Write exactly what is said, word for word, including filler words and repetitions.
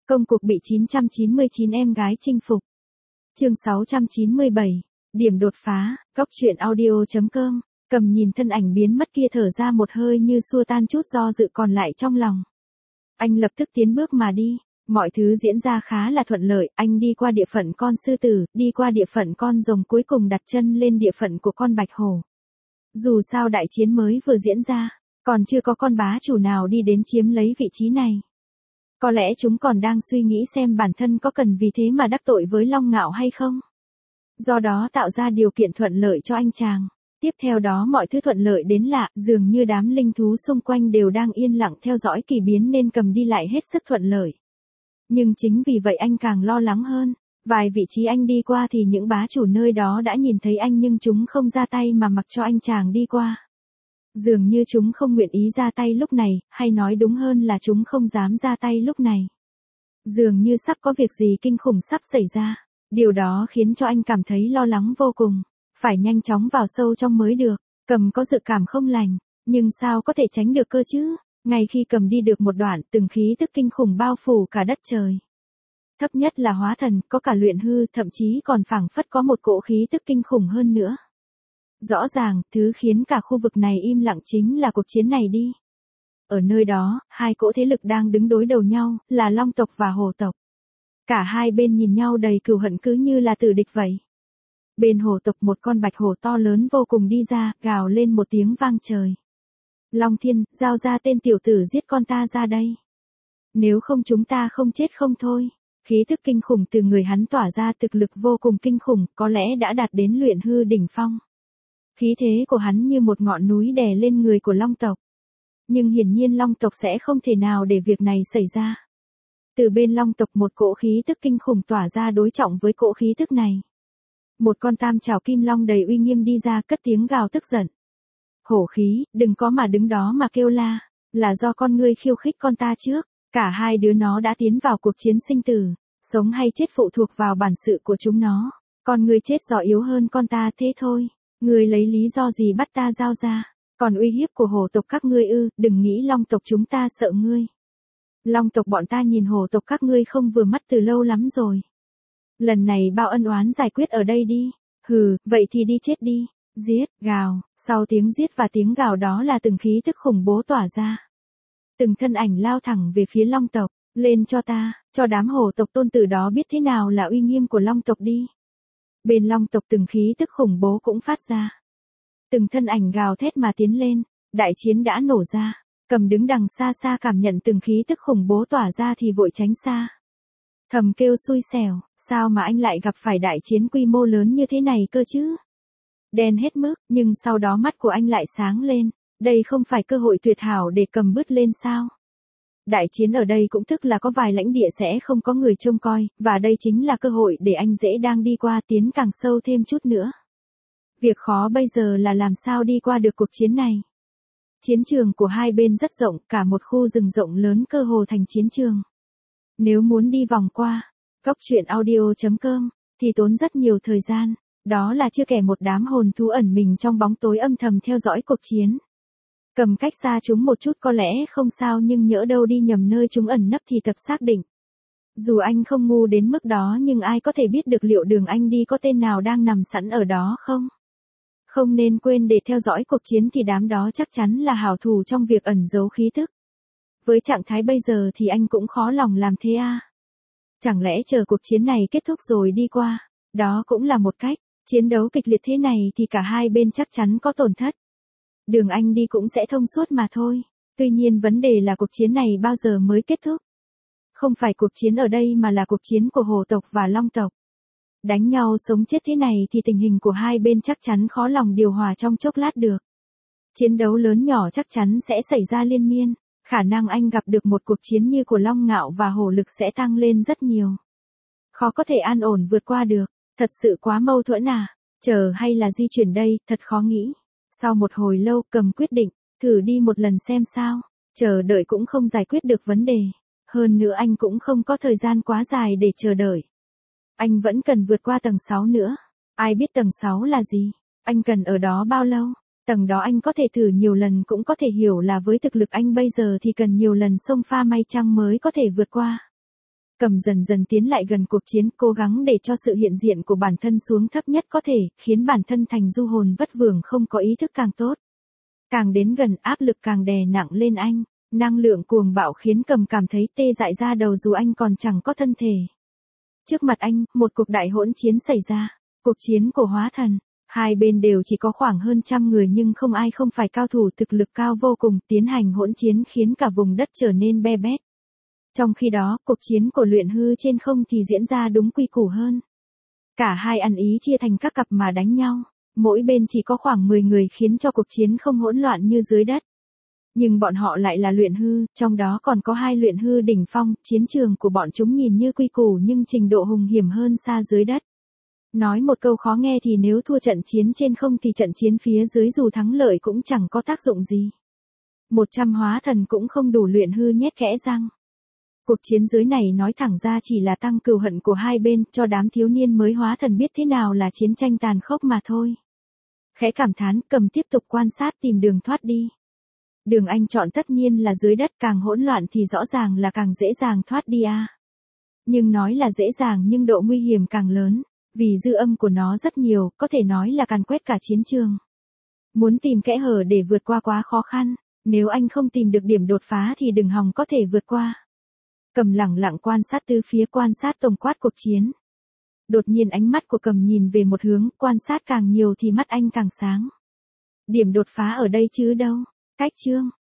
Công cuộc bị chín trăm chín mươi chín em gái chinh phục. Chương sáu trăm chín mươi bảy. Điểm đột phá. Góc truyện audio.com. Cầm nhìn thân ảnh biến mất kia thở ra một hơi như xua tan chút do dự còn lại trong lòng. Anh lập tức tiến bước mà đi. Mọi thứ diễn ra khá là thuận lợi, anh đi qua địa phận con sư tử, đi qua địa phận con rồng, cuối cùng đặt chân lên địa phận của con bạch hổ. Dù sao đại chiến mới vừa diễn ra, còn chưa có con bá chủ nào đi đến chiếm lấy vị trí này. Có lẽ chúng còn đang suy nghĩ xem bản thân có cần vì thế mà đắc tội với Long Ngạo hay không. Do đó tạo ra điều kiện thuận lợi cho anh chàng. Tiếp theo đó mọi thứ thuận lợi đến lạ, dường như đám linh thú xung quanh đều đang yên lặng theo dõi kỳ biến nên Cầm đi lại hết sức thuận lợi. Nhưng chính vì vậy anh càng lo lắng hơn. Vài vị trí anh đi qua thì những bá chủ nơi đó đã nhìn thấy anh nhưng chúng không ra tay mà mặc cho anh chàng đi qua. Dường như chúng không nguyện ý ra tay lúc này, hay nói đúng hơn là chúng không dám ra tay lúc này. Dường như sắp có việc gì kinh khủng sắp xảy ra. Điều đó khiến cho anh cảm thấy lo lắng vô cùng. Phải nhanh chóng vào sâu trong mới được. Cầm có dự cảm không lành. Nhưng sao có thể tránh được cơ chứ? Ngay khi Cầm đi được một đoạn, từng khí tức kinh khủng bao phủ cả đất trời. Thấp nhất là hóa thần, có cả luyện hư, thậm chí còn phảng phất có một cỗ khí tức kinh khủng hơn nữa. Rõ ràng, thứ khiến cả khu vực này im lặng chính là cuộc chiến này đi. Ở nơi đó, hai cỗ thế lực đang đứng đối đầu nhau, là Long tộc và Hổ tộc. Cả hai bên nhìn nhau đầy cừu hận cứ như là tử địch vậy. Bên Hổ tộc một con bạch hổ to lớn vô cùng đi ra, gào lên một tiếng vang trời. Long Thiên, giao ra tên tiểu tử giết con ta ra đây. Nếu không chúng ta không chết không thôi. Khí thức kinh khủng từ người hắn tỏa ra, thực lực vô cùng kinh khủng, có lẽ đã đạt đến luyện hư đỉnh phong. Khí thế của hắn như một ngọn núi đè lên người của Long tộc. Nhưng hiển nhiên Long tộc sẽ không thể nào để việc này xảy ra. Từ bên Long tộc một cỗ khí tức kinh khủng tỏa ra đối trọng với cỗ khí tức này. Một con tam trảo kim long đầy uy nghiêm đi ra cất tiếng gào tức giận. Hổ khí, đừng có mà đứng đó mà kêu la, là do con ngươi khiêu khích con ta trước. Cả hai đứa nó đã tiến vào cuộc chiến sinh tử, sống hay chết phụ thuộc vào bản sự của chúng nó. Con ngươi chết giỏi yếu hơn con ta thế thôi. Ngươi lấy lý do gì bắt ta giao ra? Còn uy hiếp của hổ tộc các ngươi ư? Đừng nghĩ Long tộc chúng ta sợ ngươi. Long tộc bọn ta nhìn hổ tộc các ngươi không vừa mắt từ lâu lắm rồi. Lần này bao ân oán giải quyết ở đây đi. Hừ, vậy thì đi chết đi. Giết, gào, sau tiếng giết và tiếng gào đó là từng khí tức khủng bố tỏa ra. Từng thân ảnh lao thẳng về phía Long tộc, lên cho ta, cho đám hổ tộc tôn tử đó biết thế nào là uy nghiêm của Long tộc đi. Bên Long tộc từng khí tức khủng bố cũng phát ra. Từng thân ảnh gào thét mà tiến lên, đại chiến đã nổ ra. Cầm đứng đằng xa xa cảm nhận từng khí tức khủng bố tỏa ra thì vội tránh xa. Thầm kêu xui xẻo, sao mà anh lại gặp phải đại chiến quy mô lớn như thế này cơ chứ? Đen hết mức, nhưng sau đó mắt của anh lại sáng lên. Đây không phải cơ hội tuyệt hảo để Cầm bứt lên sao? Đại chiến ở đây cũng tức là có vài lãnh địa sẽ không có người trông coi, và đây chính là cơ hội để anh dễ đang đi qua tiến càng sâu thêm chút nữa. Việc khó bây giờ là làm sao đi qua được cuộc chiến này. Chiến trường của hai bên rất rộng, cả một khu rừng rộng lớn cơ hồ thành chiến trường. Nếu muốn đi vòng qua, góc truyện audio.com, thì tốn rất nhiều thời gian, đó là chưa kể một đám hồn thú ẩn mình trong bóng tối âm thầm theo dõi cuộc chiến. Cầm cách xa chúng một chút có lẽ không sao nhưng nhỡ đâu đi nhầm nơi chúng ẩn nấp thì tập xác định. Dù anh không ngu đến mức đó nhưng ai có thể biết được liệu đường anh đi có tên nào đang nằm sẵn ở đó không? Không nên quên để theo dõi cuộc chiến thì đám đó chắc chắn là hảo thủ trong việc ẩn giấu khí tức. Với trạng thái bây giờ thì anh cũng khó lòng làm thế à? Chẳng lẽ chờ cuộc chiến này kết thúc rồi đi qua? Đó cũng là một cách. Chiến đấu kịch liệt thế này thì cả hai bên chắc chắn có tổn thất. Đường anh đi cũng sẽ thông suốt mà thôi. Tuy nhiên vấn đề là cuộc chiến này bao giờ mới kết thúc? Không phải cuộc chiến ở đây mà là cuộc chiến của Hổ tộc và Long tộc. Đánh nhau sống chết thế này thì tình hình của hai bên chắc chắn khó lòng điều hòa trong chốc lát được. Chiến đấu lớn nhỏ chắc chắn sẽ xảy ra liên miên. Khả năng anh gặp được một cuộc chiến như của Long Ngạo và Hổ Lực sẽ tăng lên rất nhiều. Khó có thể an ổn vượt qua được. Thật sự quá mâu thuẫn à? Chờ hay là di chuyển đây, thật khó nghĩ. Sau một hồi lâu Cầm quyết định, thử đi một lần xem sao. Chờ đợi cũng không giải quyết được vấn đề. Hơn nữa anh cũng không có thời gian quá dài để chờ đợi. Anh vẫn cần vượt qua tầng sáu nữa. Ai biết tầng sáu là gì? Anh cần ở đó bao lâu? Tầng đó anh có thể thử nhiều lần cũng có thể hiểu là với thực lực anh bây giờ thì cần nhiều lần xông pha may chăng mới có thể vượt qua. Cầm dần dần tiến lại gần cuộc chiến, cố gắng để cho sự hiện diện của bản thân xuống thấp nhất có thể, khiến bản thân thành du hồn vất vưởng không có ý thức càng tốt. Càng đến gần áp lực càng đè nặng lên anh, năng lượng cuồng bạo khiến Cầm cảm thấy tê dại da đầu dù anh còn chẳng có thân thể. Trước mặt anh, một cuộc đại hỗn chiến xảy ra, cuộc chiến của hóa thần. Hai bên đều chỉ có khoảng hơn trăm người nhưng không ai không phải cao thủ thực lực cao vô cùng, tiến hành hỗn chiến khiến cả vùng đất trở nên be bét. Trong khi đó, cuộc chiến của luyện hư trên không thì diễn ra đúng quy củ hơn. Cả hai ăn ý chia thành các cặp mà đánh nhau, mỗi bên chỉ có khoảng mười người khiến cho cuộc chiến không hỗn loạn như dưới đất. Nhưng bọn họ lại là luyện hư, trong đó còn có hai luyện hư đỉnh phong, chiến trường của bọn chúng nhìn như quy củ nhưng trình độ hung hiểm hơn xa dưới đất. Nói một câu khó nghe thì nếu thua trận chiến trên không thì trận chiến phía dưới dù thắng lợi cũng chẳng có tác dụng gì. Một trăm hóa thần cũng không đủ luyện hư nhét kẽ răng. Cuộc chiến dưới này nói thẳng ra chỉ là tăng cừu hận của hai bên cho đám thiếu niên mới hóa thần biết thế nào là chiến tranh tàn khốc mà thôi. Khẽ cảm thán, Cầm tiếp tục quan sát tìm đường thoát đi. Đường anh chọn tất nhiên là dưới đất, càng hỗn loạn thì rõ ràng là càng dễ dàng thoát đi à. Nhưng nói là dễ dàng nhưng độ nguy hiểm càng lớn. Vì dư âm của nó rất nhiều, có thể nói là càn quét cả chiến trường. Muốn tìm kẽ hở để vượt qua quá khó khăn, nếu anh không tìm được điểm đột phá thì đừng hòng có thể vượt qua. Cầm lẳng lặng quan sát từ phía, quan sát tổng quát cuộc chiến. Đột nhiên ánh mắt của Cầm nhìn về một hướng, quan sát càng nhiều thì mắt anh càng sáng. Điểm đột phá ở đây chứ đâu, cách chương.